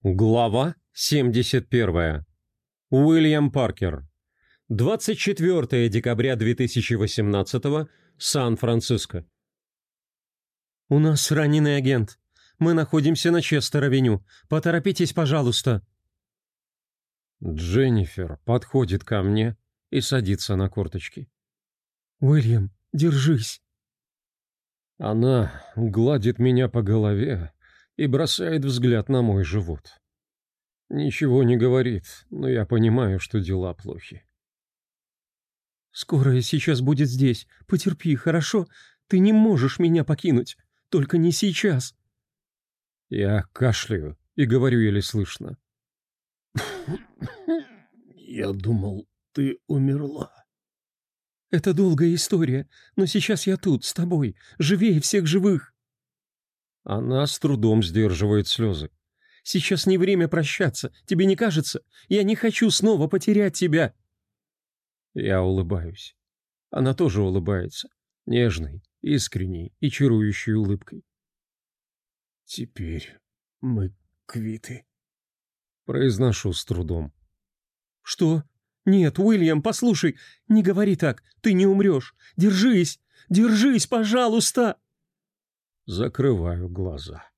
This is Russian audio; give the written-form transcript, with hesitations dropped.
Глава 71. Уильям Паркер. 24 декабря 2018, Сан-Франциско. «У нас раненый агент. Мы находимся на Честер-авеню. Поторопитесь, пожалуйста». Дженнифер подходит ко мне и садится на корточки. «Уильям, держись». Она гладит меня по голове и бросает взгляд на мой живот. Ничего не говорит, но я понимаю, что дела плохи. «Скорая сейчас будет здесь. Потерпи, хорошо? Ты не можешь меня покинуть. Только не сейчас». Я кашляю и говорю еле слышно. «Я думал, ты умерла». «Это долгая история, но сейчас я тут, с тобой, живее всех живых». Она с трудом сдерживает слезы. «Сейчас не время прощаться, тебе не кажется? Я не хочу снова потерять тебя». Я улыбаюсь. Она тоже улыбается, нежной, искренней и чарующей улыбкой. «Теперь мы квиты», — произношу с трудом. «Что? Нет, Уильям, послушай, не говори так, ты не умрешь. Держись, держись, пожалуйста!» Закрываю глаза.